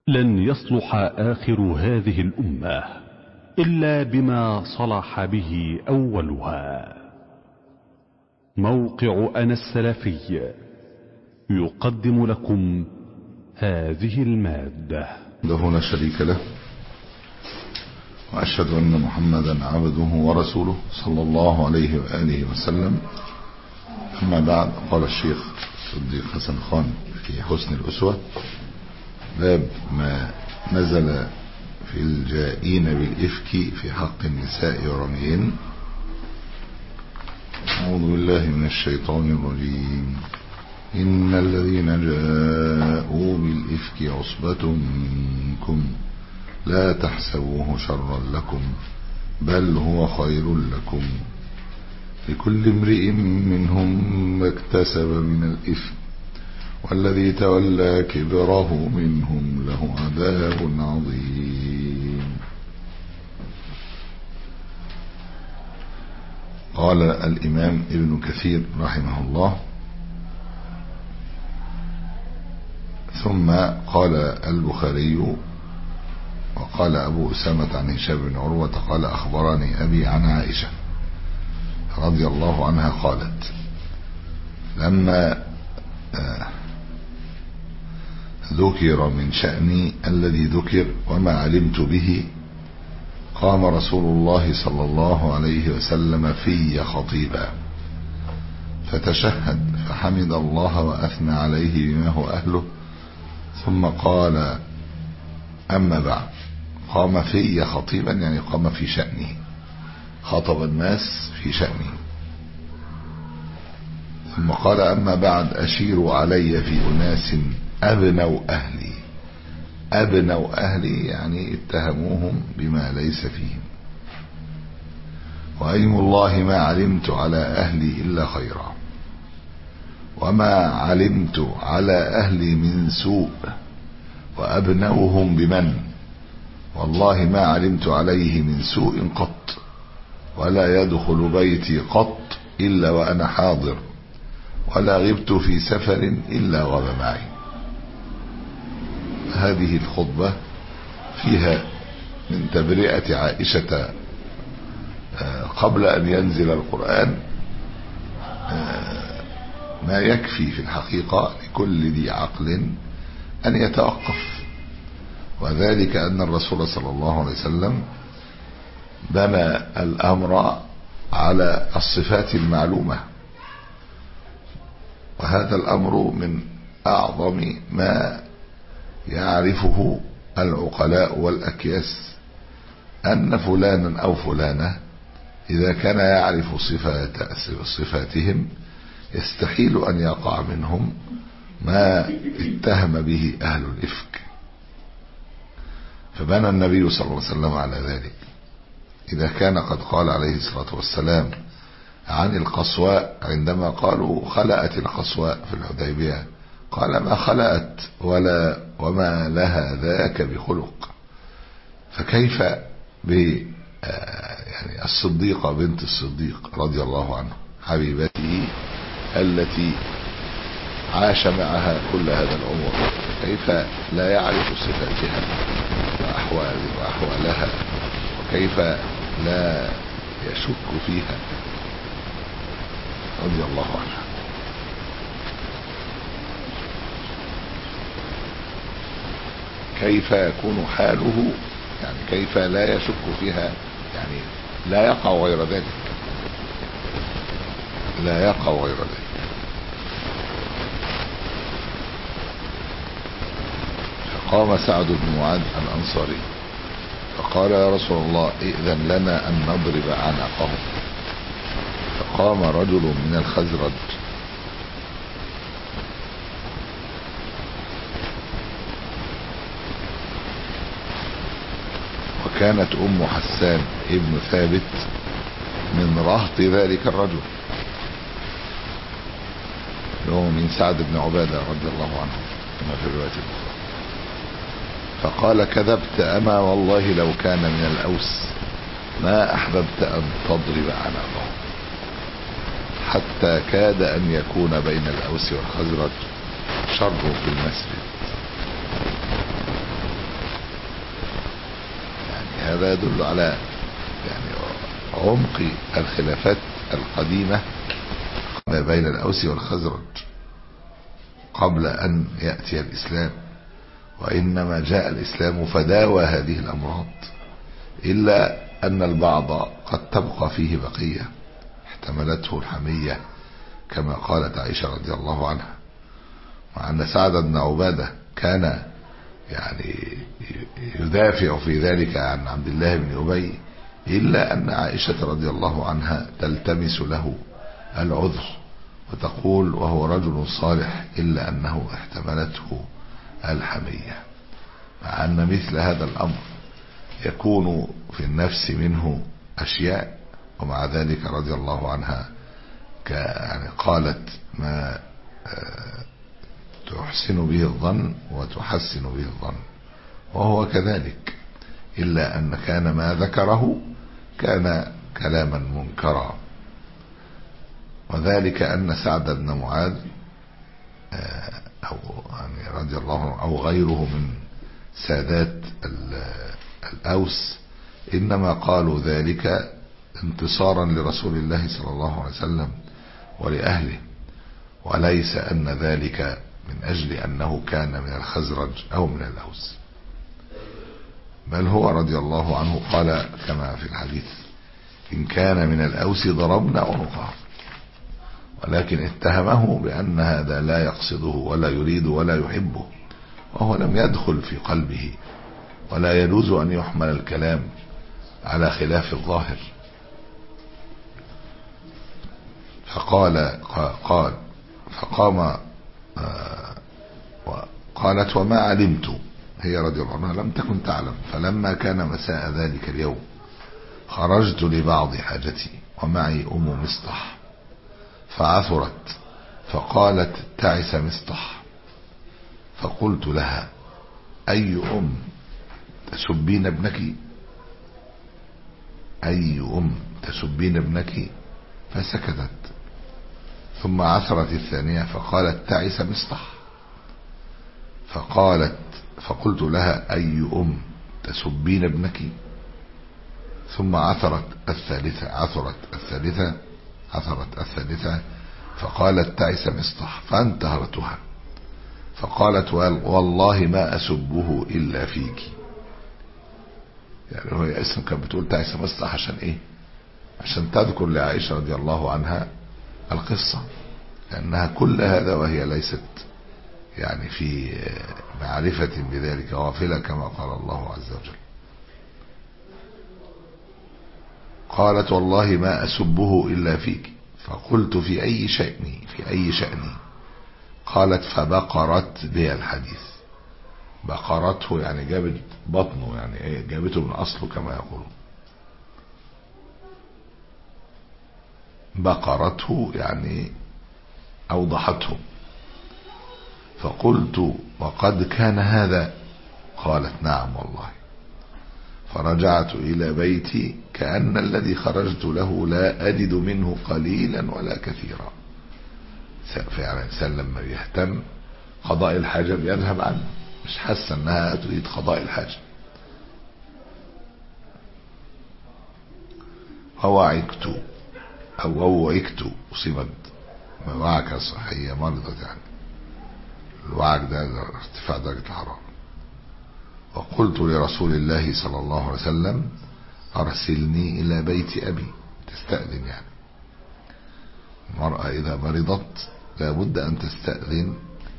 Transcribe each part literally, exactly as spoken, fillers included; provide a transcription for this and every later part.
لن يصلح آخر هذه الأمة إلا بما صلح به أولها. موقع أنا السلفي يقدم لكم هذه المادة. له لا شريك له، وأشهد أن محمدا عبده ورسوله صلى الله عليه وآله وسلم. أما بعد، قال الشيخ صديق حسن خان في حسن الأسوة: باب ما نزل في الجائين بالإفك في حق النساء ورميهن. أعوذ بالله من الشيطان الرجيم. إن الذين جاءوا بالإفك عصبة منكم لا تحسبوه شرا لكم بل هو خير لكم لكل امرئ منهم ما اكتسب من الإثم والذي تولى كبره منهم له عذاب عظيم. قال الإمام ابن كثير رحمه الله: ثم قال البخاري وقال أبو أسامة عن هشام بن عروة قال أخبرني أبي عن عائشة رضي الله عنها قالت: لما ذكر من شأني الذي ذكر وما علمت به قام رسول الله صلى الله عليه وسلم في خطيبا فتشهد فحمد الله وأثنى عليه بما هو أهله، ثم قال: أما بعد. قام في خطيبا يعني قام في شأنه، خطب الناس في شأنه. ثم قال: أما بعد، أشيروا علي في أناس أبنوا أهلي. أبنوا أهلي يعني اتهموهم بما ليس فيهم. وأيم الله ما علمت على أهلي إلا خيرا، وما علمت على أهلي من سوء، وأبنوهم بمن، والله ما علمت عليه من سوء قط، ولا يدخل بيتي قط إلا وأنا حاضر، ولا غبت في سفر إلا غب معي. هذه الخطبة فيها من تبرئة عائشة قبل أن ينزل القرآن ما يكفي في الحقيقة لكل ذي عقل أن يتوقف، وذلك أن الرسول صلى الله عليه وسلم بنى الأمر على الصفات المعلومة، وهذا الأمر من أعظم ما يعرفه العقلاء والأكياس، أن فلانا أو فلانة إذا كان يعرف صفات صفاتهم يستحيل أن يقع منهم ما اتهم به أهل الإفك. فبنى النبي صلى الله عليه وسلم على ذلك. إذا كان قد قال عليه الصلاة والسلام عن القصواء عندما قالوا خلأت القصواء في الحديبية، قال: ما خلأت ولا وما لها ذاك بخلق. فكيف ب يعني الصديقة بنت الصديق رضي الله عنه حبيبته التي عاش معها كل هذا العمر، كيف لا يعرف صفاتها وأحوال وأحوالها، وكيف لا يشك فيها رضي الله عنها. كيف يكون حاله، يعني كيف لا يشك فيها، يعني لا يقع غير ذلك، لا يقع غير ذلك. فقام سعد بن معاذ الأنصاري فقال: يا رسول الله، ائذن لنا أن نضرب عنقه. فقام رجل من الخزرج وكانت أم حسان ابن ثابت من رهط ذلك الرجل، هو من سعد بن عبادة رضي الله عنه كما في الرواية الأخرى. فقال: كذبت، أما والله لو كان من الأوس ما أحببت أن تضرب عنقه، حتى كاد أن يكون بين الأوس والخزرج شر في المسجد. هذا يدل على يعني عمق الخلافات القديمة ما بين الأوس والخزرج قبل أن يأتي الإسلام، وإنما جاء الإسلام فداوى هذه الأمراض، إلا أن البعض قد تبقى فيه بقية احتملته الحمية كما قالت عائشة رضي الله عنها. مع أن سعد بن عبادة كان يعني يدافع في ذلك عن عبد الله بن أبي، إلا أن عائشة رضي الله عنها تلتمس له العذر وتقول وهو رجل صالح إلا أنه احتملته الحمية، مع أن مثل هذا الأمر يكون في النفس منه أشياء، ومع ذلك رضي الله عنها يعني قالت ما تحسن به الظن وتحسن به الظن، وهو كذلك، إلا أن كان ما ذكره كان كلاما منكرا. وذلك أن سعد بن معاذ أو يعني رضي الله عنه أو غيره من سادات الأوس إنما قالوا ذلك انتصارا لرسول الله صلى الله عليه وسلم ولأهله، وليس أن ذلك من أجل أنه كان من الخزرج أو من الأوس، بل هو رضي الله عنه قال كما في الحديث إن كان من الأوس ضربنا عنقه، ولكن اتهمه بأن هذا لا يقصده ولا يريد ولا يحبه، وهو لم يدخل في قلبه، ولا يجوز أن يحمل الكلام على خلاف الظاهر. فقال قال فقام قالت وما علمت، هي رضي الله عنها لم تكن تعلم، فلما كان مساء ذلك اليوم خرجت لبعض حاجتي ومعي أم مصطح فعثرت، فقالت تعس مصطح، فقلت لها أي أم تسبين ابنك، أي أم تسبين ابنك، فسكتت، ثم عثرت الثانية فقالت تعس مصطح، فقالت فقلت لها أي أم تسبين ابنك، ثم عثرت الثالثة عثرت الثالثة عثرت الثالثة فقالت تعس مصطح، فانتهرتها فقالت والله ما أسبه إلا فيك. يعني هو اسم كانت بتقول تعس مصطح عشان إيه؟ عشان تذكر لعائشة رضي الله عنها القصة، لأنها كل هذا وهي ليست يعني في معرفة بذلك غافلة كما قال الله عز وجل. قالت والله ما أسبه إلا فيك، فقلت في أي شأني في أي شأني، قالت فبقرت بها الحديث، بقرته يعني جابت بطنه، يعني ايه جابته من أصله كما يقولون، بقرته يعني أوضحته. فقلت وقد كان هذا، قالت نعم والله، فرجعت إلى بيتي كأن الذي خرجت له لا أجد منه قليلا ولا كثيرا. فعلا الإنسان لما يهتم قضاء الحاجة بيذهب عنه، مش حاسة أنها تريد قضاء الحاجة. ووعكت أو ووعكت أصيبت وعكة صحية مرضت، يعني الوعك ده ارتفاع درجة الحرارة. وقلت لرسول الله صلى الله عليه وسلم أرسلني إلى بيت أبي، تستأذن، يعني المرأة إذا مرضت لابد أن تستأذن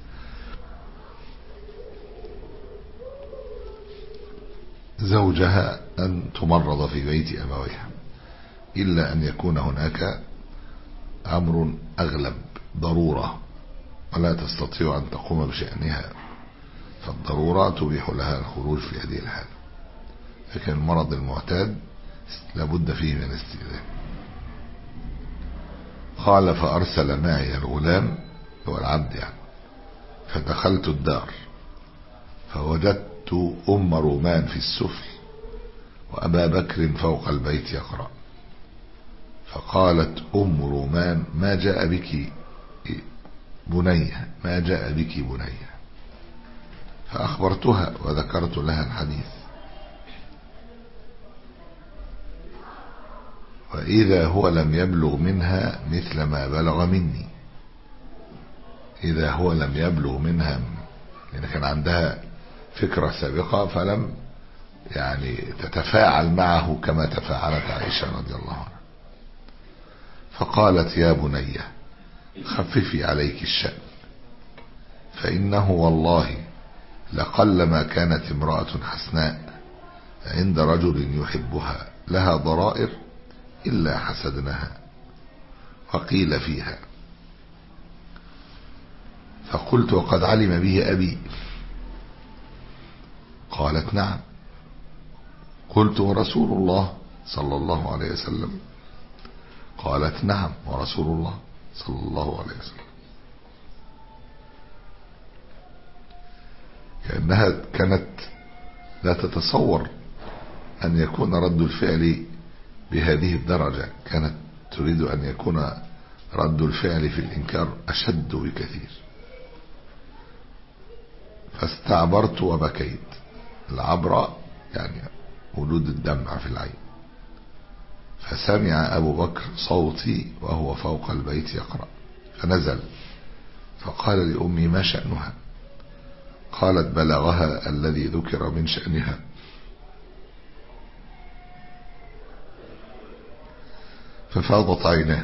زوجها أن تمرض في بيت أبويها، إلا أن يكون هناك أمر أغلب ضرورة ولا تستطيع أن تقوم بشأنها، فالضرورة تبيح لها الخروج في هذه الحالة. لكن المرض المعتاد لابد فيه من استئذان. قال فأرسل معي الغلام هو العبد يعني، فدخلت الدار فوجدت أم رومان في السفل وأبا بكر فوق البيت يقرأ، فقالت أم رومان ما جاء بك بنية، ما جاء بك بنية، فأخبرتها وذكرت لها الحديث، وإذا هو لم يبلغ منها مثل ما بلغ مني. إذا هو لم يبلغ منها، لأن كان عندها فكرة سابقة فلم يعني تتفاعل معه كما تفاعلت عائشة رضي الله عنها. فقالت يا بني خففي عليك الشأن، فإنه والله لقلما كانت امرأة حسناء عند رجل يحبها لها ضرائر إلا حسدناها وقيل فيها. فقلت وقد علم به أبي؟ قالت نعم. قلت ورسول الله صلى الله عليه وسلم؟ قالت نعم ورسول الله صلى الله عليه وسلم. كأنها كانت لا تتصور أن يكون رد الفعل بهذه الدرجة، كانت تريد أن يكون رد الفعل في الإنكار أشد بكثير. فاستعبرت وبكيت. العبرة يعني وجود الدمع في العين. فسمع أبو بكر صوتي وهو فوق البيت يقرأ، فنزل فقال لأمي ما شأنها؟ قالت بلغها الذي ذكر من شأنها. ففاضت عيناه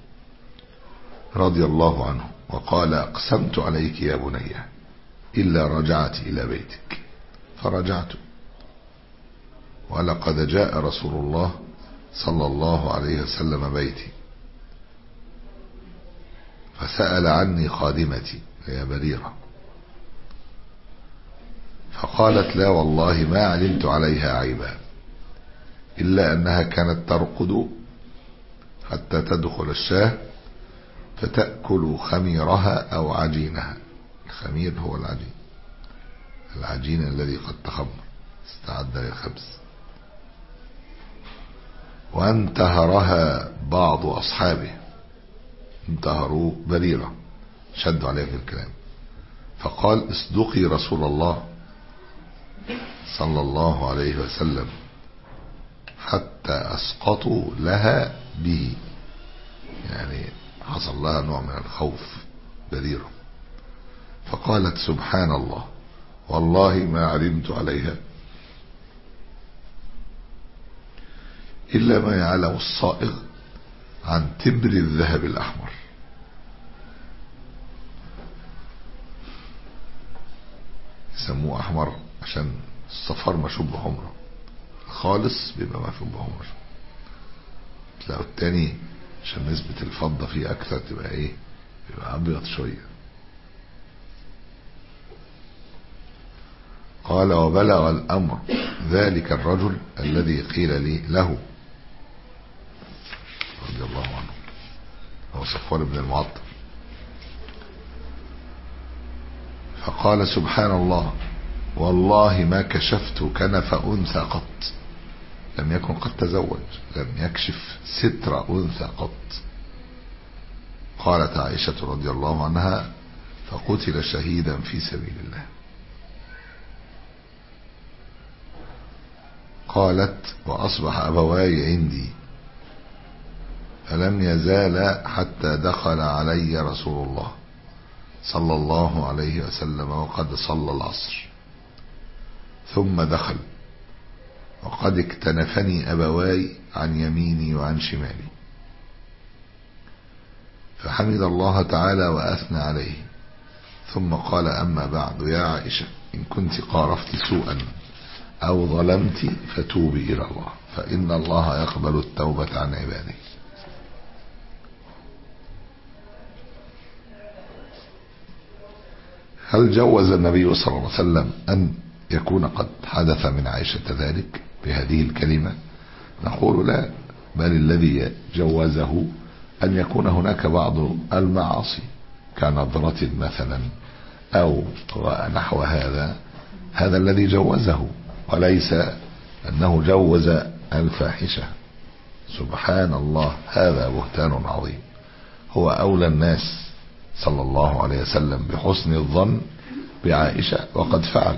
رضي الله عنه وقال أقسمت عليك يا بني إلا رجعت إلى بيتك. فرجعت، ولقد جاء رسول الله صلى الله عليه وسلم بيتي فسأل عني خادمتي هي بريرة، فقالت لا والله ما علمت عليها عيبا إلا أنها كانت ترقد حتى تدخل الشاه فتأكل خميرها أو عجينها. الخمير هو العجين، العجين الذي قد تخمر استعد للخبز. وانتهرها بعض أصحابه، انتهروا بريرة، شدوا عليها في الكلام. فقال اصدقي رسول الله صلى الله عليه وسلم حتى أسقطوا لها به، يعني حصل لها نوع من الخوف بريرة. فقالت سبحان الله والله ما علمت عليها إلا ما يعلم الصائغ عن تبر الذهب الأحمر. يسموه أحمر عشان الصفار مشوب بحمرة، خالص بيبقى مشوب بحمرة. تلاقوا التاني عشان نسبة الفضة فيه أكثر تبقى إيه، بيبقى أبيض شوية. قال وبلغ الأمر ذلك الرجل الذي قيل لي له رضي الله عنه، هو صفوان بن المعطل. فقال سبحان الله والله ما كشفت كنف أنثى قط، لم يكن قد تزوج، لم يكشف ستر أنثى قط. قالت عائشة رضي الله عنها فقتل شهيدا في سبيل الله. قالت وأصبح أبواي عندي فلم يزال حتى دخل علي رسول الله صلى الله عليه وسلم وقد صلى العصر، ثم دخل وقد اكتنفني أبواي عن يميني وعن شمالي، فحمد الله تعالى وأثنى عليه، ثم قال أما بعد يا عائشة إن كنت قارفت سوءا أو ظلمت فتوبي إلى الله فإن الله يقبل التوبة عن عباده. هل جوز النبي صلى الله عليه وسلم أن يكون قد حدث من عائشة ذلك بهذه الكلمة؟ نقول لا، بل الذي جوزه أن يكون هناك بعض المعاصي كنظرة مثلا أو نحو هذا، هذا الذي جوزه، وليس أنه جوز الفاحشة. سبحان الله، هذا بهتان عظيم. هو أولى الناس صلى الله عليه وسلم بحسن الظن بعائشة، وقد فعل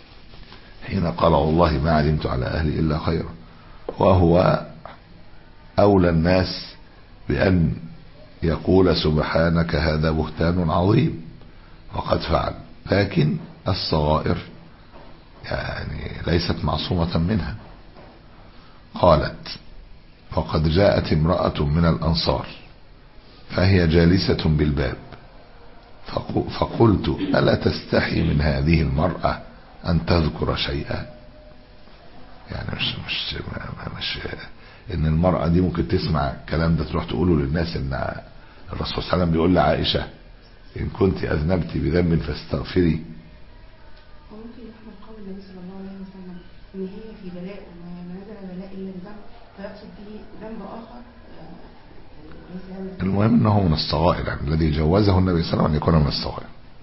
حين قال والله ما علمت على أهلي إلا خيرا، وهو أولى الناس بأن يقول سبحانك هذا بهتان عظيم وقد فعل، لكن الصغائر يعني ليست معصومة منها. قالت: وقد جاءت امرأة من الأنصار فهي جالسة بالباب، فقلت: ألا تستحي من هذه المرأة أن تذكر شيئا؟ يعني مش مش مش ان المرأة دي ممكن تسمع الكلام ده تروح تقوله للناس ان الرسول صلى الله عليه وسلم بيقول لعائشة: ان كنت اذنبت بذنب فاستغفري. وممكن يحمل قول النبي صلى الله عليه وسلم ان هي في بلاء وما نزل بلاء الا بذنب، فيقصد به ذنب اخر. المهم انه من الصغائر، يعني الذي جوزه النبي صلى الله عليه وسلم ان يكون من الصغائر.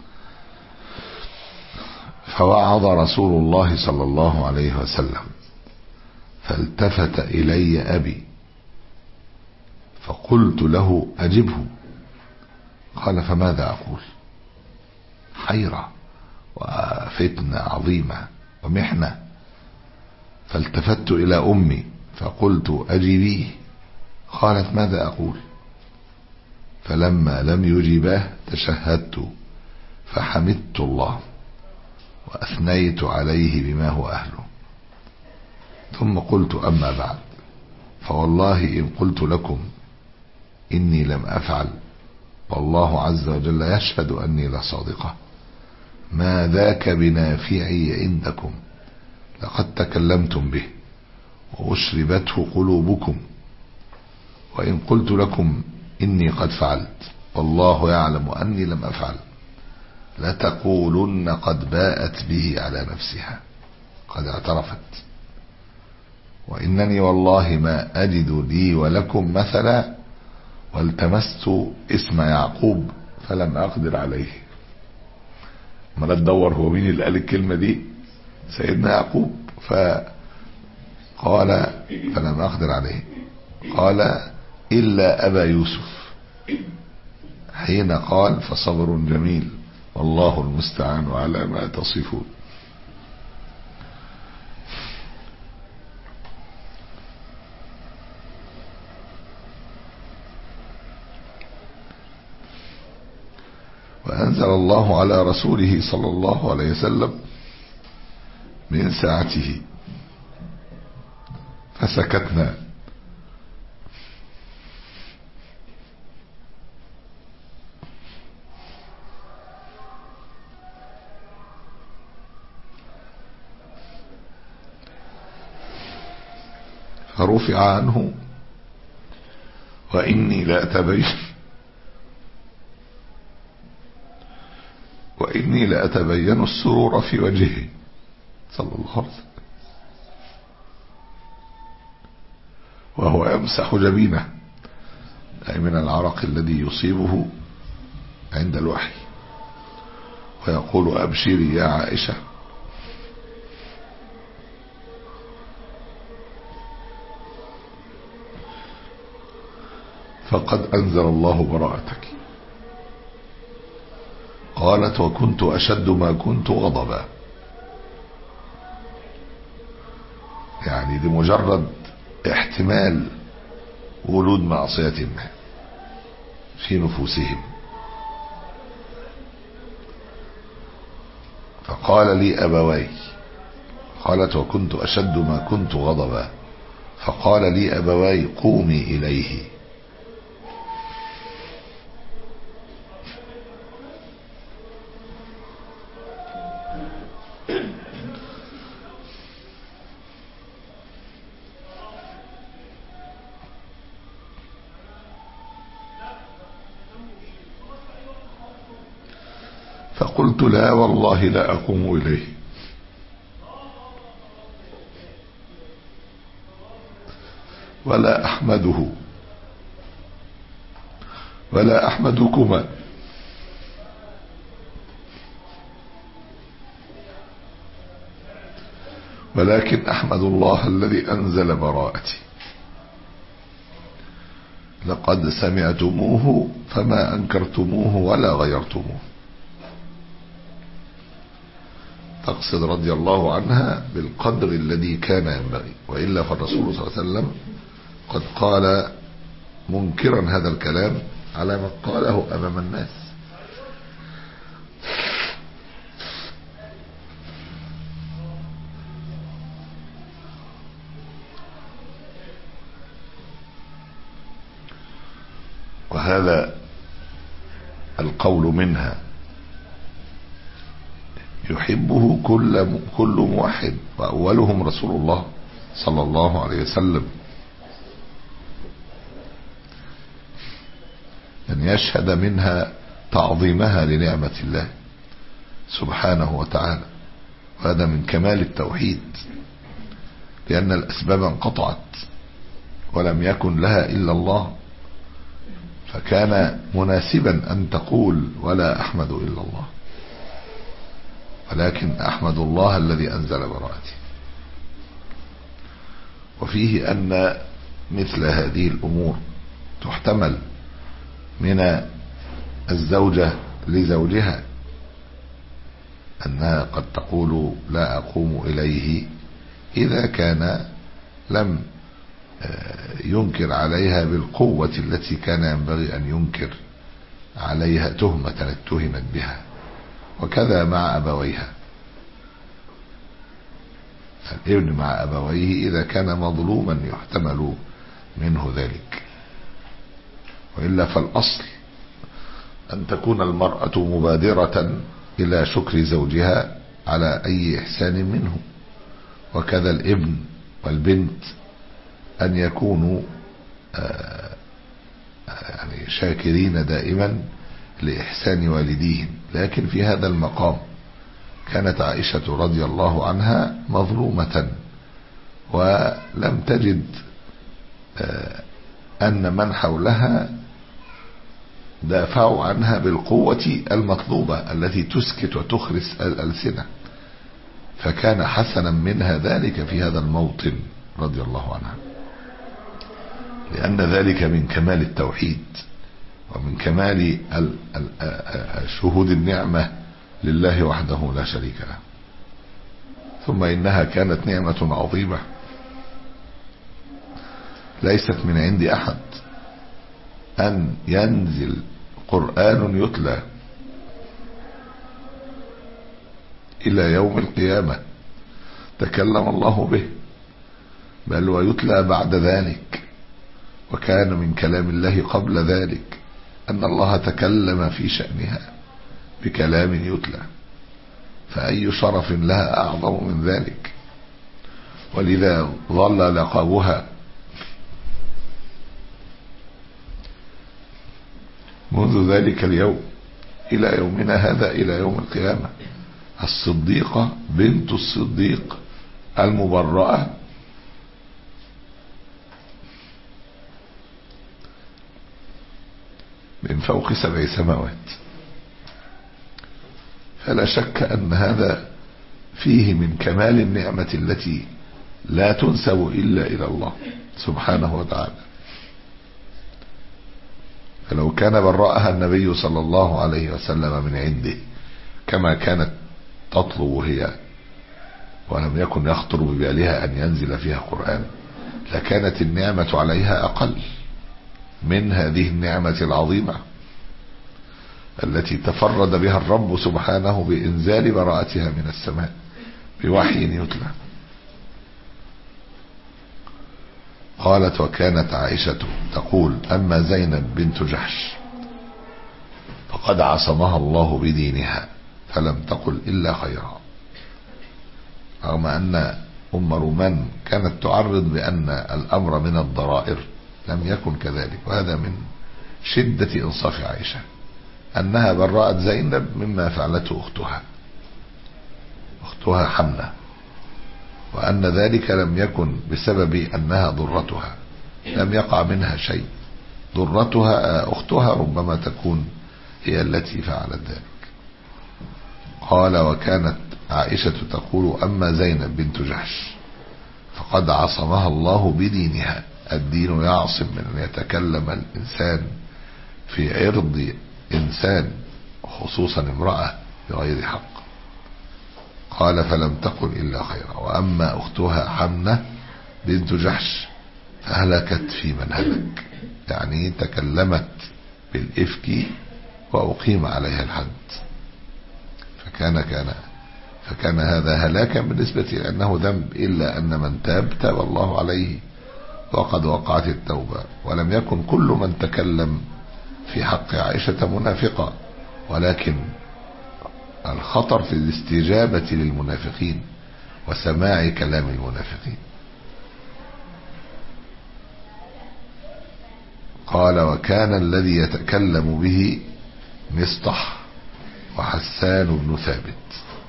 فوعظ رسول الله صلى الله عليه وسلم فالتفت إلي أبي فقلت له: أجبه. قال: فماذا أقول؟ حيرة وفتنة عظيمة ومحنة. فالتفت إلى أمي فقلت: أجبيه. قالت: ماذا أقول؟ فلما لم يجباه تشهدت فحمدت الله وأثنيت عليه بما هو أهله، ثم قلت: أما بعد، فوالله إن قلت لكم إني لم أفعل والله عز وجل يشهد أني لصادقة، ما ذاك بنافعي عندكم، لقد تكلمتم به وأشربته قلوبكم. وإن قلت لكم إني قد فعلت والله يعلم أني لم أفعل لتقولن قد باءت به على نفسها، قد اعترفت. وإنني والله ما أجد لي ولكم مثلا، والتمست اسم يعقوب فلم أقدر عليه. ما ندور هو مين اللي قال الكلمة دي؟ سيدنا يعقوب. فقال: فلم أقدر عليه. قال: إلا أبا يوسف. حين قال: فصبر جميل والله المستعان على ما تصفون. وأنزل الله على رسوله صلى الله عليه وسلم من ساعته فسكتنا. فرفع عنه: وإني لأتبين وإني لأتبين السرور في وجهه صلى الله عليه وسلم وهو يمسح جبينه، أي من العرق الذي يصيبه عند الوحي، ويقول: أبشري يا عائشة. فقد أنزل الله براءتك. قالت: وكنت أشد ما كنت غضبا، يعني لمجرد احتمال ولود معصية في نفوسهم. فقال لي أبواي، قالت: وكنت أشد ما كنت غضبا، فقال لي أبواي: قومي إليه. فقلت: لا والله لا أقوم إليه. ولا أحمده ولا أحمدكما، ولكن أحمد الله الذي أنزل براءتي. لقد سمعتموه فما أنكرتموه ولا غيرتموه. تقصد رضي الله عنها بالقدر الذي كان ينبغي، وإلا فالرسول صلى الله عليه وسلم قد قال منكرا هذا الكلام على من قاله أمام الناس. وهذا القول منها يحبه كل كل موحد، وأولهم رسول الله صلى الله عليه وسلم، أن يشهد منها تعظيمها لنعمة الله سبحانه وتعالى. وهذا من كمال التوحيد، لأن الأسباب انقطعت ولم يكن لها إلا الله، فكان مناسبا أن تقول ولا أحمد إلا الله، ولكن أحمد الله الذي أنزل براءتي. وفيه أن مثل هذه الأمور تحتمل من الزوجة لزوجها، أنها قد تقول لا أقوم إليه إذا كان لم ينكر عليها بالقوة التي كان ينبغي أن ينكر عليها تهمة اتهمت بها. وكذا مع أبويها، الابن مع أبويه إذا كان مظلوما يحتمل منه ذلك، وإلا فالأصل أن تكون المرأة مبادرة إلى شكر زوجها على أي إحسان منه، وكذا الابن والبنت أن يكونوا يعني شاكرين دائما لإحسان والديهم. لكن في هذا المقام كانت عائشة رضي الله عنها مظلومة، ولم تجد أن من حولها دافعوا عنها بالقوة المطلوبة التي تسكت وتخرس الألسنة، فكان حسنا منها ذلك في هذا الموطن رضي الله عنها، لأن ذلك من كمال التوحيد ومن كمال شهود النعمة لله وحده لا شريك له. ثم إنها كانت نعمة عظيمة ليست من عند أحد، أن ينزل قرآن يتلى إلى يوم القيامة تكلم الله به، بل ويتلى بعد ذلك. وكان من كلام الله قبل ذلك أن الله تكلم في شأنها بكلام يتلى، فأي شرف لها أعظم من ذلك؟ ولذا ظل لقبها منذ ذلك اليوم إلى يومنا هذا، إلى يوم القيامة، الصديقة بنت الصديق المبرأة من فوق سبع سماوات. فلا شك أن هذا فيه من كمال النعمة التي لا تنسب إلا إلى الله سبحانه وتعالى. فلو كان برأها النبي صلى الله عليه وسلم من عنده كما كانت تطلب هي، ولم يكن يخطر ببالها أن ينزل فيها قرآن، لكانت النعمة عليها أقل من هذه النعمة العظيمة التي تفرد بها الرب سبحانه بإنزال براءتها من السماء بوحي يتلى. قالت: وكانت عائشة تقول: أما زينب بنت جحش فقد عصمها الله بدينها فلم تقل إلا خيرا، رغم أن أم رومان كانت تعرض بأن الأمر من الضرائر، لم يكن كذلك. وهذا من شدة إنصاف عائشة أنها برأت زينب مما فعلته أختها أختها حمنة، وأن ذلك لم يكن بسبب أنها ضرتها، لم يقع منها شيء. ضرتها أختها ربما تكون هي التي فعلت ذلك. قال: وكانت عائشة تقول: أما زينب بنت جحش فقد عصمها الله بدينها. الدين يعصم من أن يتكلم الإنسان في عرض إنسان، خصوصا امرأة، بغير حق. قال: فلم تقل إلا خيرا. وأما أختها حمنة بنت جحش هلكت في من هلك، يعني تكلمت بالإفك وأقيم عليها الحد، فكان كان فكان هذا هلاكا بالنسبة لأنه ذنب، إلا أن من تاب تاب الله عليه وقد وقعت التوبة. ولم يكن كل من تكلم في حق عائشة منافقا، ولكن الخطر في الاستجابة للمنافقين وسماع كلام المنافقين. قال: وكان الذي يتكلم به مصطح وحسان بن ثابت.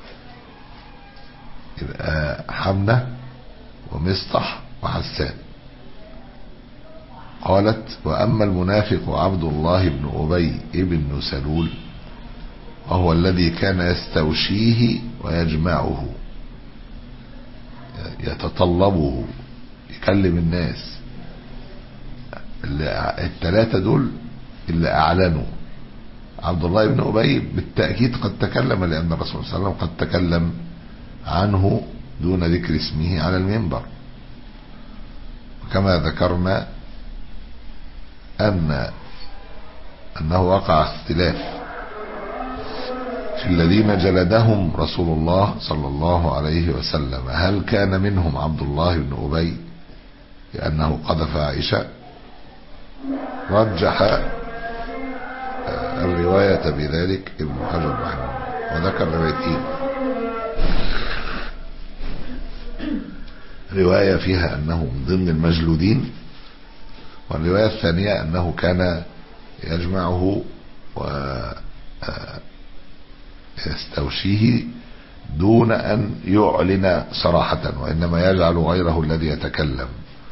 يبقى حمنة ومصطح وحسان. قالت: وأما المنافق عبد الله بن أبي بن سلول وهو الذي كان يستوشيه ويجمعه، يتطلبه، يكلم الناس. الثلاثة دول اللي أعلنوا. عبد الله بن أبي بالتأكيد قد تكلم، لأن الرسول صلى الله عليه وسلم قد تكلم عنه دون ذكر اسمه على المنبر. وكما ذكرنا أن أنه وقع اختلاف في الذين جلدهم رسول الله صلى الله عليه وسلم، هل كان منهم عبد الله بن أبي لأنه قذف عائشة؟ رجح الرواية بذلك ابن حجر رحمه الله، وذكر روايتين: رواية فيها أنه من ضمن المجلودين، والرواية الثانية أنه كان يجمعه ويستوشيه دون أن يعلن صراحة، وإنما يجعل غيره الذي يتكلم.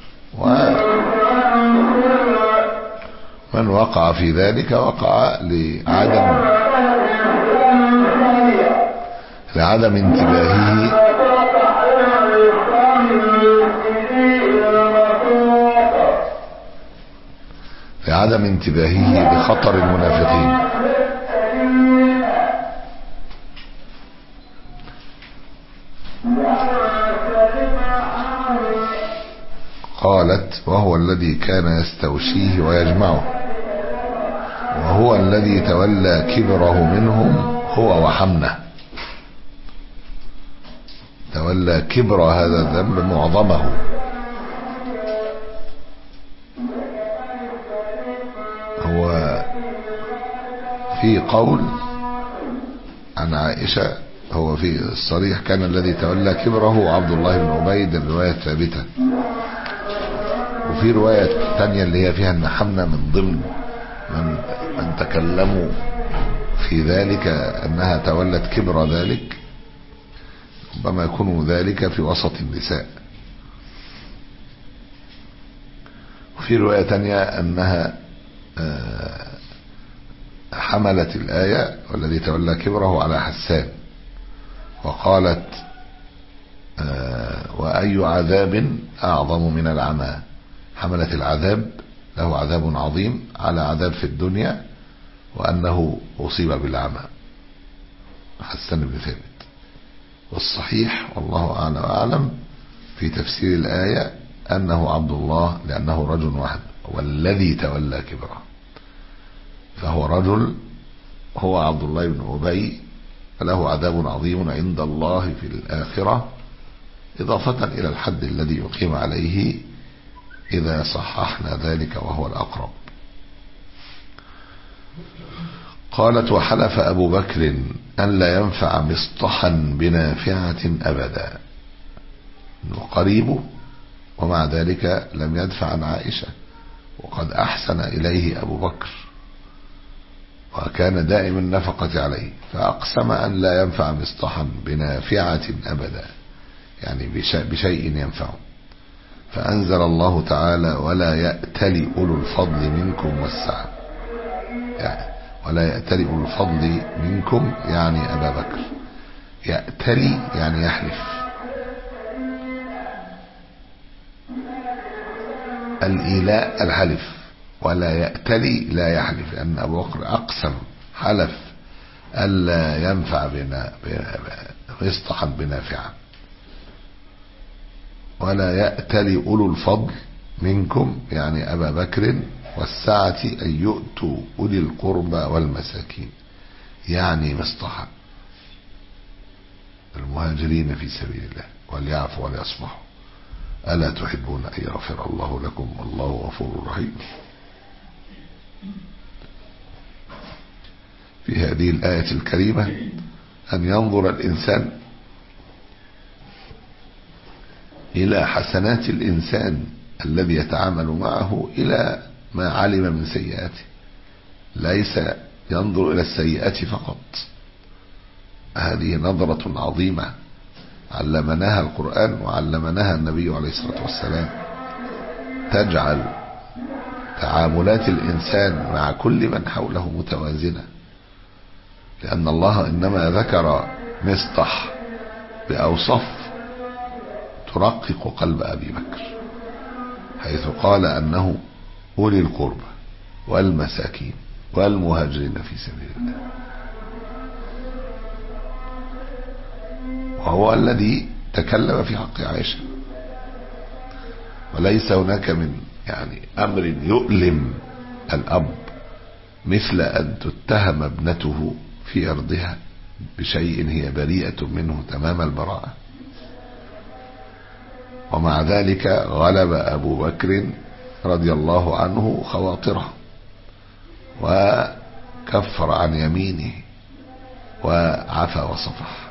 ومن وقع في ذلك وقع لعدم لعدم انتباهه لعدم انتباهه لخطر المنافقين. قالت: وهو الذي كان يستوشيه ويجمعه، وهو الذي تولى كبره منهم هو وحمنه. تولى كبر هذا الذنب معظمه. هو في قول عن عائشة، هو في الصريح كان الذي تولى كبره عبد الله بن أبي، الرواية ثابتة. وفي رواية تانية اللي هي فيها أن حمنة من ضمن من, من تكلموا في ذلك، أنها تولت كبر ذلك، ربما يكون ذلك في وسط النساء. وفي رواية تانية أنها حملت الآية والذي تولى كبره على حسان، وقالت: وأي عذاب أعظم من العمى. حملت العذاب، له عذاب عظيم، على عذاب في الدنيا، وأنه أصيب بالعمى. حسان بن ثابت. والصحيح والله أعلم أعلم في تفسير الآية أنه عبد الله، لأنه رجل واحد، والذي تولى كبره، فهو رجل، هو عبد الله بن أبي، فله عذاب عظيم عند الله في الآخرة، إضافة إلى الحد الذي يقيم عليه إذا صححنا ذلك وهو الأقرب. قالت: وحلف أبو بكر أن لا ينفع مصطحا بنافعة أبدا، قريبه، ومع ذلك لم يدفع عن عائشة، وقد أحسن إليه أبو بكر وكان دائم النفقة عليه، فأقسم أن لا ينفع مصطحا بنافعة أبدا، يعني بشيء ينفعه. فأنزل الله تعالى: ولا يأتل أولو الفضل منكم والسعة، يعني ولا يأتل أولو الفضل منكم، يعني أبا بكر. يأتلي يعني يحلف. الإيلاء الحلف، ولا يأتلي لا يحلف، لأن أبو بكر أقسم، حلف ألا ينفع بنا مصطحا بنافعة. ولا يأتلي أولو الفضل منكم يعني أبا بكر والسعة أن يؤتوا أولي القربى والمساكين، يعني مصطحى المهاجرين في سبيل الله، وليعفوا وليصفحوا ألا تحبون أن يغفر الله لكم والله غفور رحيم. في هذه الآية الكريمة أن ينظر الإنسان إلى حسنات الإنسان الذي يتعامل معه إلى ما علم من سيئاته، ليس ينظر إلى السيئات فقط. هذه نظرة عظيمة علمناها القرآن وعلمناها النبي عليه الصلاة والسلام، تجعل تعاملات الإنسان مع كل من حوله متوازنة، لأن الله إنما ذكر مصطح بأوصاف ترقق قلب أبي بكر، حيث قال أنه أولي القربى والمساكين والمهاجرين في سبيل الله، وهو الذي تكلم في حق عائشة. وليس هناك من يعني أمر يؤلم الأب مثل أن تتهم ابنته في أرضها بشيء هي بريئة منه تمام البراءة، ومع ذلك غلب أبو بكر رضي الله عنه خواطره وكفر عن يمينه وعفى وصفح.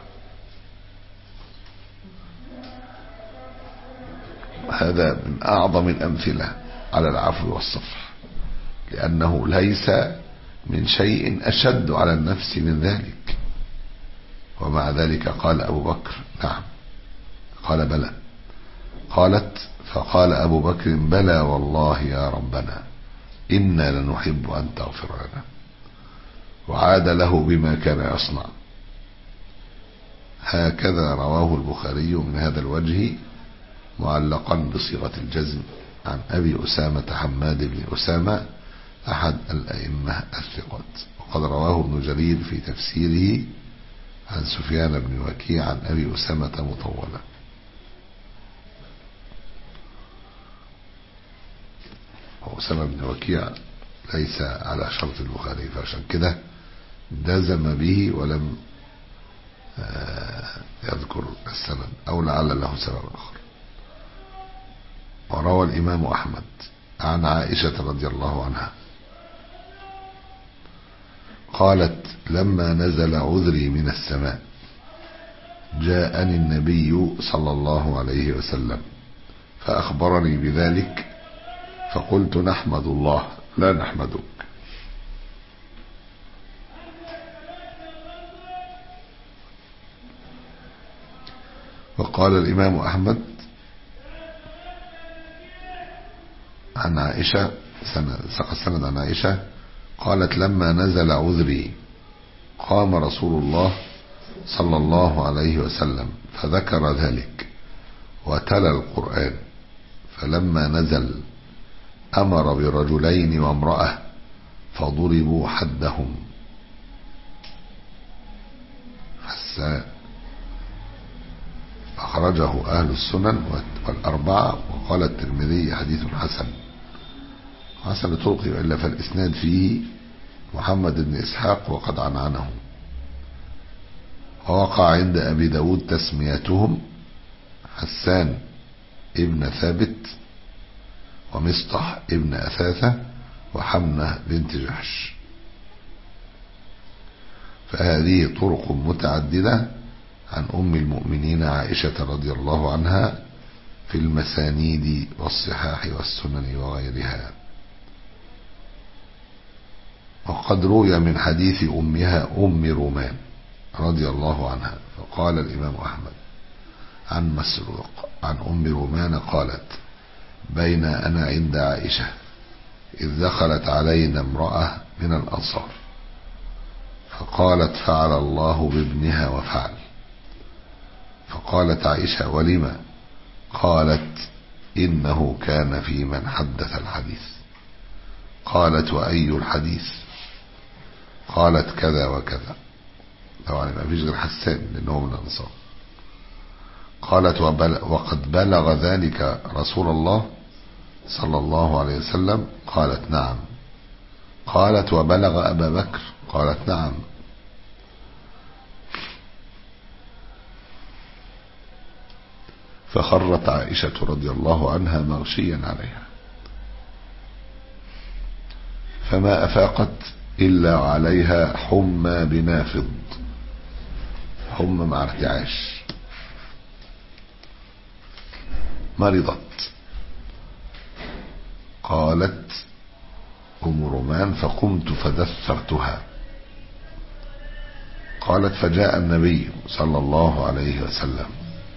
هذا من أعظم الأمثلة على العفو والصفح، لأنه ليس من شيء أشد على النفس من ذلك. ومع ذلك قال أبو بكر نعم، قال بلى، قالت فقال أبو بكر بلى والله يا ربنا إنا لنحب أن تغفر لنا، وعاد له بما كان يصنع. هكذا رواه البخاري من هذا الوجه معلقا بصيغة الجزم عن أبي أسامة حماد بن أسامة أحد الأئمة الثقات، وقد رواه ابن جرير في تفسيره عن سفيان بن وكيع عن أبي أسامة مطولا. وأسامة بن وكيع ليس على شرط البخاري، فعشان كده جزم به ولم يذكر السند، أو لعل له سبب آخر. وروى الإمام أحمد عن عائشة رضي الله عنها قالت لما نزل عذري من السماء جاءني النبي صلى الله عليه وسلم فأخبرني بذلك فقلت نحمد الله لا نحمدك. وقال الإمام أحمد عن عائشة ساق السند عن عائشة قالت لما نزل عذري قام رسول الله صلى الله عليه وسلم فذكر ذلك وتلا القرآن، فلما نزل أمر برجلين وامرأة فضربوا حدهم. حسان أخرجه أهل السنن والأربعة، وقال الترمذي حديث حسن حسن طرقي، وإلا فالإسناد فيه محمد بن إسحاق وقد عنعنه. ووقع عند أبي داود تسميتهم حسان ابن ثابت ومصطح ابن أثاثة وحمنة بنت جحش. فهذه طرق متعددة عن أم المؤمنين عائشة رضي الله عنها في المسانيد والصحاح والسنن وغيرها. وقد روي من حديث أمها أم رومان رضي الله عنها، فقال الإمام أحمد عن مسروق عن أم رومان قالت بين أنا عند عائشة إذ دخلت علينا امرأة من الأنصار فقالت فعل الله بابنها وفعل، فقالت عائشة ولما؟ قالت إنه كان في من حدث الحديث. قالت وأي الحديث؟ قالت كذا وكذا. طبعا ما فيش غير حسان لأنه من الأنصار. قالت وقد بلغ ذلك رسول الله صلى الله عليه وسلم؟ قالت نعم. قالت وبلغ أبا بكر؟ قالت نعم. فخرت عائشة رضي الله عنها مغشيا عليها، فما أفاقت إلا عليها حمى بنافض، حمى مع ارتعاش، مرضت. قالت أم رومان فقمت فدثرتها. قالت فجاء النبي صلى الله عليه وسلم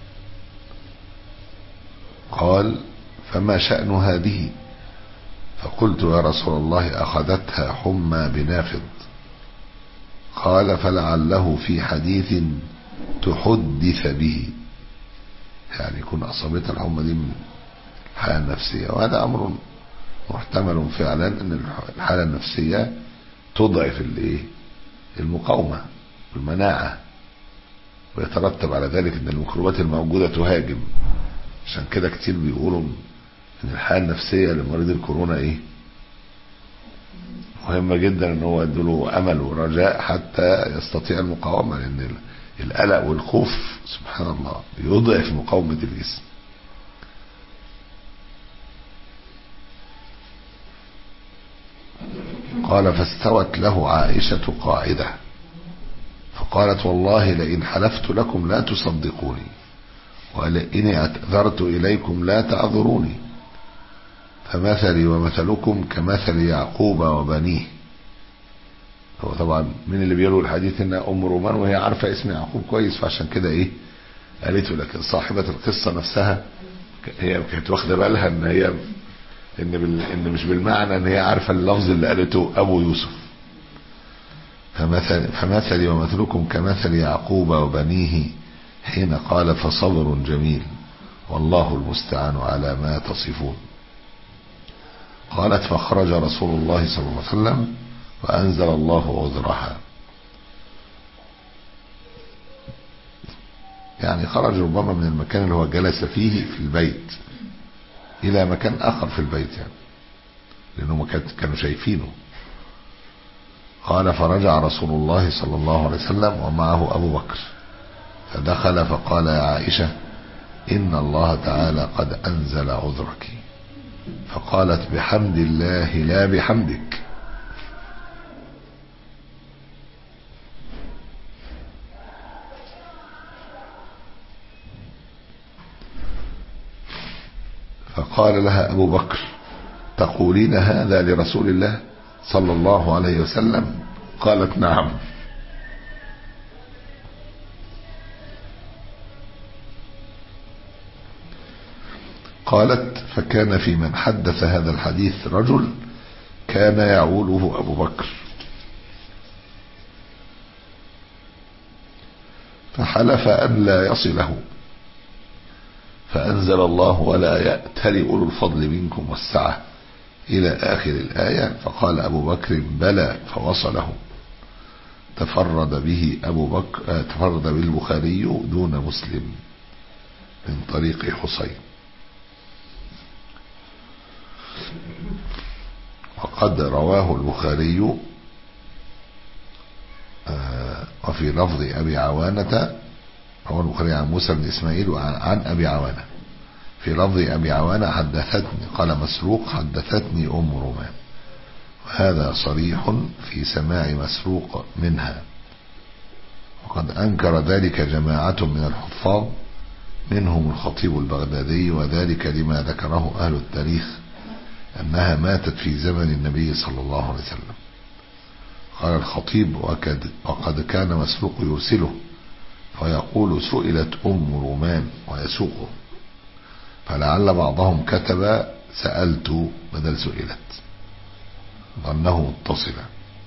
قال فما شأن هذه؟ فقلت يا رسول الله أخذتها حمى بنافض. قال فلعله في حديث تحدث به، يعني يكون أصابتها الحمى دي من الحالة النفسية، وهذا أمر محتمل فعلا أن الحالة النفسية تضعف المقاومة والمناعة، ويترتب على ذلك أن الميكروبات الموجودة تهاجم. عشان كده كتير بيقولوا أن الحالة النفسية لمريض الكورونا إيه مهمة جدا، أن هو يديله أمل ورجاء حتى يستطيع المقاومة، لأن القلق والخوف سبحان الله يضعف مقاومة الجسم. قال فاستوت له عائشة قاعدة فقالت والله لئن حلفت لكم لا تصدقوني ولئن اعتذرت إليكم لا تعذروني، فمثلي ومثلكم كمثل يعقوب وبنيه. هو طبعا من اللي بيروي الحديث ان ام رومان وهي عارفة اسم يعقوب كويس، فعشان كده ايه قالته، لكن صاحبة القصة نفسها هي كانت واخدة بالها ان هي ان, بال... إن مش بالمعنى ان هي عارفة اللفظ اللي قالته ابو يوسف. فمثل فمثلي ومثلكم كمثل يعقوب وبنيه حين قال فصبر جميل والله المستعان على ما تصفون. قالت فخرج رسول الله صلى الله عليه وسلم وأنزل الله عذرها، يعني خرج ربما من المكان اللي هو جلس فيه في البيت إلى مكان آخر في البيت، يعني لأنهم كانوا شايفينه. قال فرجع رسول الله صلى الله عليه وسلم ومعه أبو بكر، فدخل فقال يا عائشة إن الله تعالى قد أنزل عذرك. فقالت بحمد الله لا بحمدك. فقال لها أبو بكر تقولين هذا لرسول الله صلى الله عليه وسلم؟ قالت نعم. قالت فكان في من حدث هذا الحديث رجل كان يعوله أبو بكر، فحلف أن لا يصله، فأنزل الله ولا يأتل أولو الفضل منكم والسعة إلى آخر الآية. فقال أبو بكر بلى فوصله. تفرد به أبو بكر تفرد بالبخاري دون مسلم من طريق حسين. وقد رواه البخاري وفي لفظ أبي عوانة، رواه البخاري عن موسى بن إسماعيل عن أبي عوانة، في لفظ أبي عوانة حدثتني قال مسروق حدثتني أم رومان، وهذا صريح في سماع مسروق منها. وقد أنكر ذلك جماعة من الحفاظ منهم الخطيب البغدادي، وذلك لما ذكره أهل التاريخ أنها ماتت في زمن النبي صلى الله عليه وسلم. قال الخطيب وقد, وقد كان مسروق يرسله فيقول سئلت أم رومان ويسوقه، فلعل بعضهم كتب سألت بدل سئلت ظنه متصلا.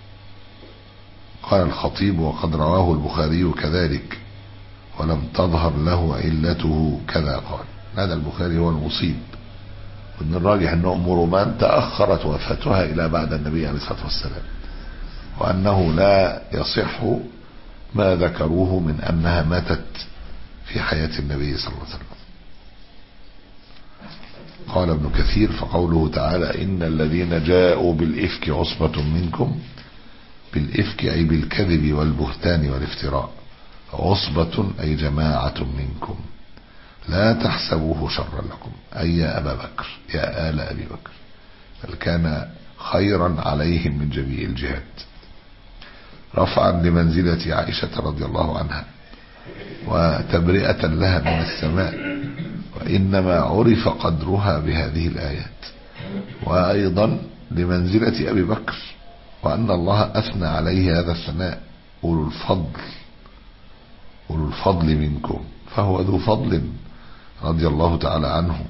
قال الخطيب وقد رواه البخاري كذلك ولم تظهر له علته كذا. قال هذا البخاري هو المصيب، وإن الراجح أن أم رومان تأخرت وفاتها إلى بعد النبي عليه الصلاة والسلام، وأنه لا يصح ما ذكروه من أنها ماتت في حياة النبي صلى الله عليه وسلم. قال ابن كثير: فقوله تعالى: إن الذين جاءوا بالإفك عصبة منكم، بالإفك أي بالكذب والبهتان والافتراء، عصبة أي جماعة منكم، لا تحسبوه شرا لكم، أي يا أبا بكر، يا آل أبي بكر، بل كان خيرا عليهم من جميع الجهات، رفعا لمنزلة عائشة رضي الله عنها وتبرئة لها من السماء، وإنما عرف قدرها بهذه الآيات، وأيضا لمنزلة أبي بكر، وأن الله أثنى عليه هذا الثناء: أولو الفضل، أولو الفضل منكم، فهو ذو فضل رضي الله تعالى عنه،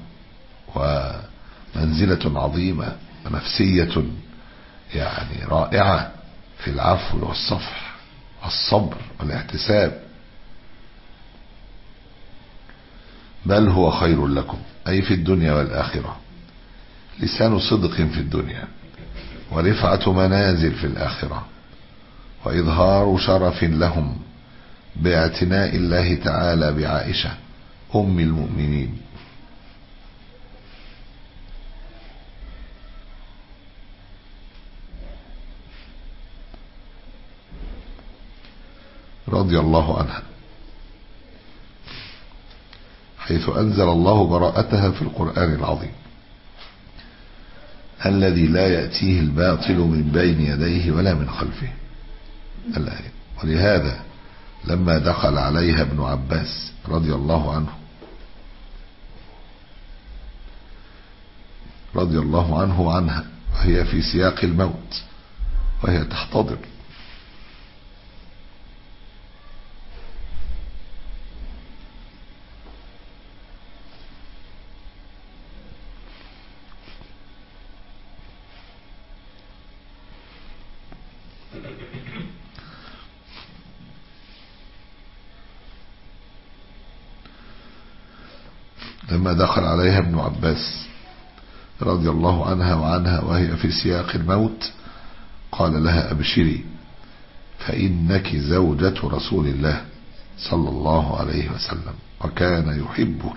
ومنزلة عظيمة ونفسية يعني رائعة في العفو والصفح والصبر والاحتساب. بل هو خير لكم، أي في الدنيا والآخرة، لسان صدق في الدنيا، ورفعة منازل في الآخرة، وإظهار شرف لهم باعتناء الله تعالى بعائشة أم المؤمنين رضي الله عنها، حيث أنزل الله براءتها في القرآن العظيم الذي لا يأتيه الباطل من بين يديه ولا من خلفه الآية. ولهذا لما دخل عليها ابن عباس رضي الله عنه رضي الله عنه وعنها وهي في سياق الموت وهي تحتضر، لما دخل عليها ابن عباس رضي الله عنها وعنها وهي في سياق الموت قال لها: أبشري فإنك زوجة رسول الله صلى الله عليه وسلم وكان يحبك.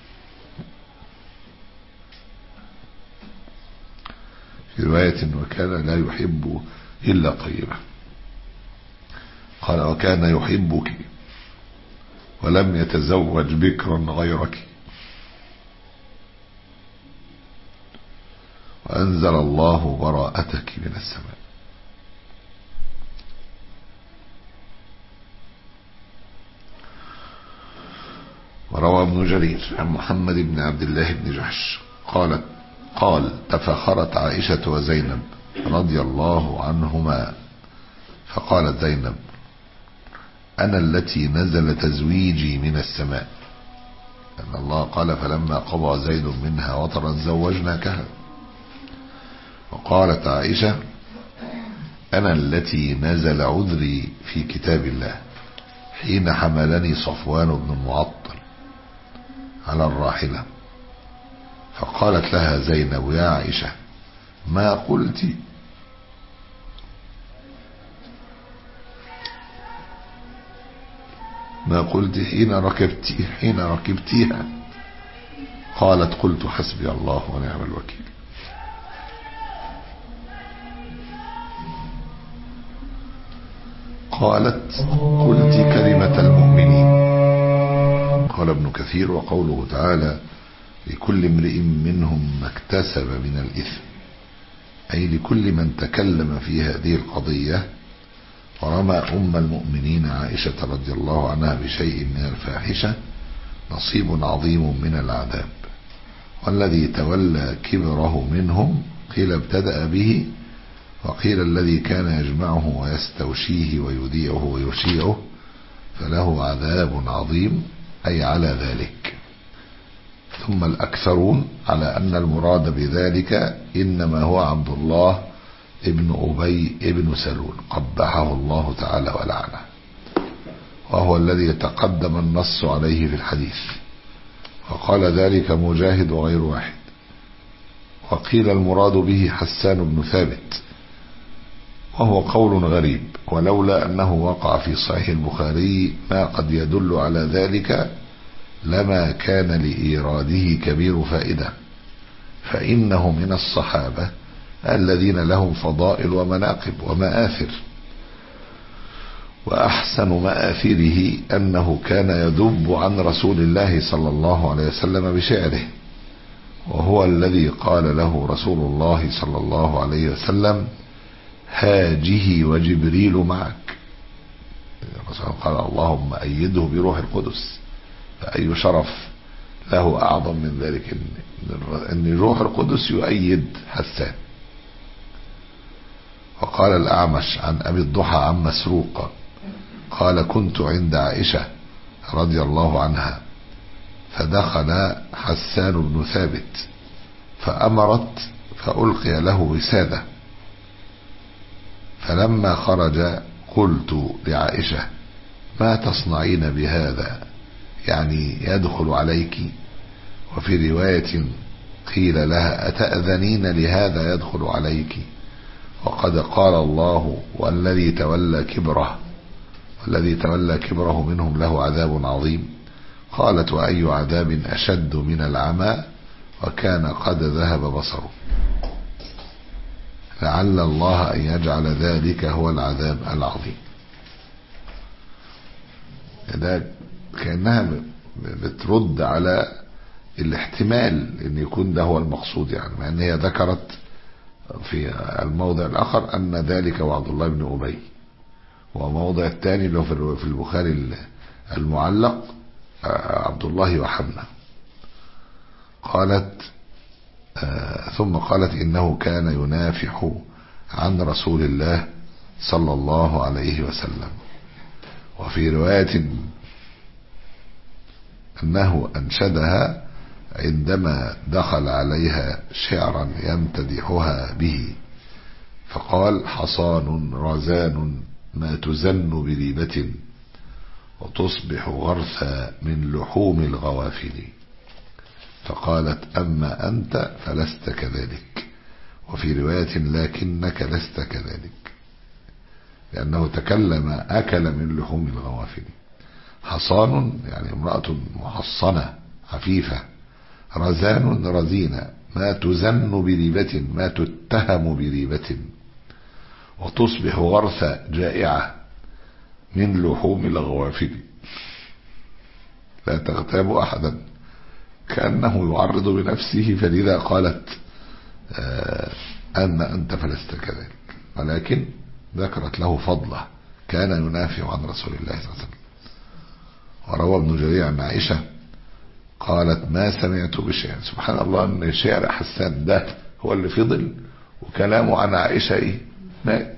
في رواية: وكان لا يحب إلا طيبة. قال: وكان يحبك ولم يتزوج بكرا غيرك. وأنزل الله براءتك من السماء. وروى ابن جرير عن محمد بن عبد الله بن جحش قالت قال: تفاخرت عائشة وزينب رضي الله عنهما، فقالت زينب: أنا التي نزل تزويجي من السماء، أن الله قال: فلما قضى زيد منها وطرا زوجناكها. وقالت عائشة: أنا التي نزل عذري في كتاب الله حين حملني صفوان بن المعطل على الراحلة. فقالت لها زينب: يا عائشة، ما قلت؟ ما قلت حين ركبت حين ركبتيها؟ قالت: قلت حسبي الله ونعم الوكيل. قالت: قلت كلمة المؤمنين. قال ابن كثير: وقوله تعالى: لكل امرئ منهم ما اكتسب من الإثم، أي لكل من تكلم في هذه القضية ورمى أم المؤمنين عائشة رضي الله عنها بشيء من الفاحشة نصيب عظيم من العذاب. والذي تولى كبره منهم قيل ابتدأ به، وقيل الذي كان يجمعه ويستوشيه ويذيعه ويشيعه فله عذاب عظيم، أي على ذلك. ثم الأكثرون على أن المراد بذلك إنما هو عبد الله ابن أبي ابن سلول قبحه الله تعالى ولعنه، وهو الذي تقدم النص عليه في الحديث، وقال ذلك مجاهد وغير واحد. وقيل المراد به حسان بن ثابت، وهو قول غريب، ولولا أنه وقع في صحيح البخاري ما قد يدل على ذلك لما كان لإيراده كبير فائدة، فإنه من الصحابة الذين لهم فضائل ومناقب ومآثر، وأحسن مآثره أنه كان يذب عن رسول الله صلى الله عليه وسلم بشعره، وهو الذي قال له رسول الله صلى الله عليه وسلم: هاجه وجبريل معك. الرسول قال: اللهم أيده بروح القدس. فأي شرف له أعظم من ذلك أن روح القدس يؤيد حسان. وقال الأعمش عن أبي الضحى عن مسروق قال: كنت عند عائشة رضي الله عنها فدخل حسان بن ثابت فأمرت فألقي له وسادة، فلما خرج قلت لعائشة: ما تصنعين بهذا؟ يعني يدخل عليك. وفي رواية قيل لها: أتأذنين لهذا يدخل عليك؟ وقد قال الله: والذي تولى كبره والذي تولى كبره منهم له عذاب عظيم. قالت: وأي عذاب أشد من العمى وكان قد ذهب بصره؟ لعل الله أن يجعل ذلك هو العذاب العظيم. ده كأنها بترد على الاحتمال ان يكون ده هو المقصود، يعني مع ان هي ذكرت في الموضع الآخر أن ذلك هو عبد الله بن أبي، وموضع الثاني اللي هو في البخاري المعلق عبد الله وحمنا. قالت آه ثم قالت: إنه كان ينافح عن رسول الله صلى الله عليه وسلم. وفي رواية أنه أنشدها عندما دخل عليها شعرا يمتدحها به، فقال: حصان رزان ما تزن بريبة وتصبح غرثا من لحوم الغوافل. فقالت: أما أنت فلست كذلك. وفي رواية: لكنك لست كذلك، لأنه تكلم أكل من لحوم الغوافل. حصان يعني امرأة محصنة عفيفة، رزان رزينة ما تزن بريبة ما تتهم بريبة، وتصبح غرثة جائعة من لحوم الغوافل لا تغتاب أحدا، كأنه يعرض بنفسه. فلذا قالت: آه أن أنت فلست كذلك، ولكن ذكرت له فضله، كان ينافع عن رسول الله صلى الله عليه وسلم. وروى ابن جرير عن عائشة قالت: ما سمعت بشعر. سبحان الله ان شعر حسان ده هو اللي فضل، وكلامه عن عائشة ايه؟ مات.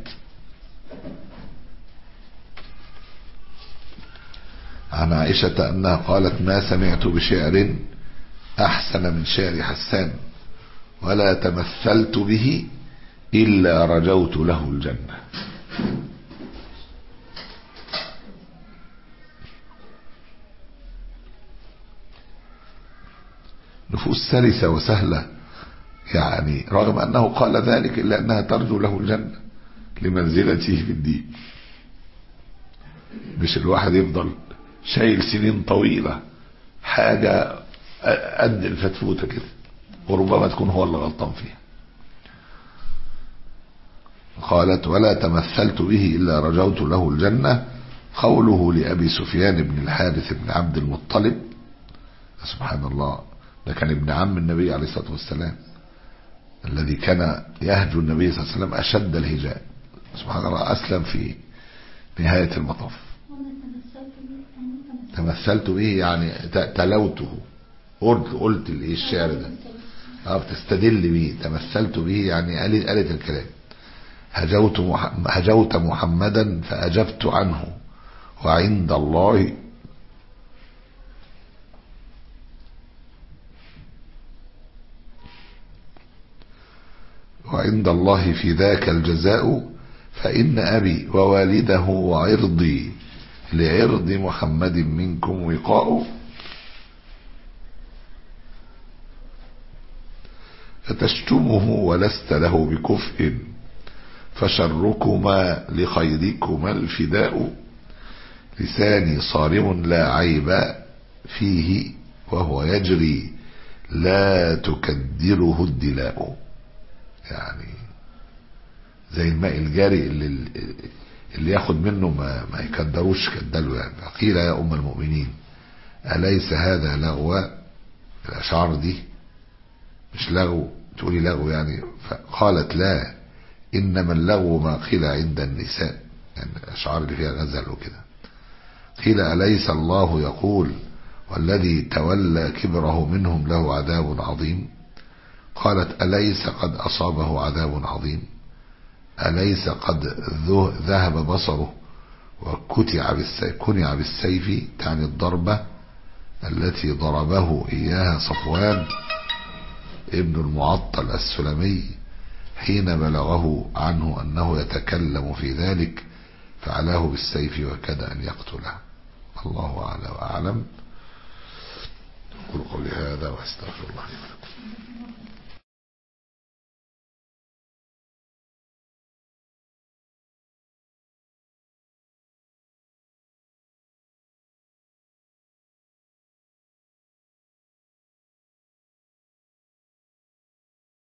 عن عائشة انها قالت: ما سمعت بشعر احسن من شعر حسان، ولا تمثلت به الا رجوت له الجنة. نفوس سلسة وسهلة، يعني رغم أنه قال ذلك إلا أنها ترجو له الجنة لمنزلته في الدين. مش الواحد يفضل شايل سنين طويلة حاجة قد الفتفوتة كده، وربما تكون هو اللي غلطان فيها. قالت: ولا تمثلت به إلا رجوت له الجنة. قوله لأبي سفيان بن الحارث بن عبد المطلب، سبحان الله، ده كان ابن عم النبي عليه الصلاة والسلام، الذي كان يهجو النبي صلى الله عليه وسلم أشد الهجاء. سبحان الله، أسلم في نهاية المطاف. تمثلت به يعني تلوته، قلت قلت الايه الشعر ده، اه بتستدل به. تمثلت به يعني قالت قالت الكلام. هجوت هجوت محمدا فأجبت عنه، وعند الله وعند الله في ذاك الجزاء، فإن أبي ووالده وعرضي لعرض محمد منكم وقاء. فتشتمه ولست له بكفء، فشركما لخيركما الفداء. لساني صارم لا عيب فيه، وهو يجري لا تكدره الدلاء، يعني زي الماء الجاري اللي, اللي ياخد منه ما, ما يكدروش كدله يعني. فقيل يا أم المؤمنين أليس هذا لغو؟ الأشعار دي مش لغو، تقولي لغو يعني. فقالت لا، إنما اللغو ما قيل عند النساء، يعني الأشعار اللي فيها غزل وكده. قيل أليس الله يقول والذي تولى كبره منهم له عذاب عظيم؟ قالت أليس قد أصابه عذاب عظيم؟ أليس قد ذهب بصره وكتع بالسيف, كنع بالسيف، تعني الضربة التي ضربه إياها صفوان ابن المعطل السلمي حين بلغه عنه أنه يتكلم في ذلك فعلاه بالسيف وكاد أن يقتله. الله أعلى وأعلم. أقول قولي هذا وأستغفر الله لي ولكم.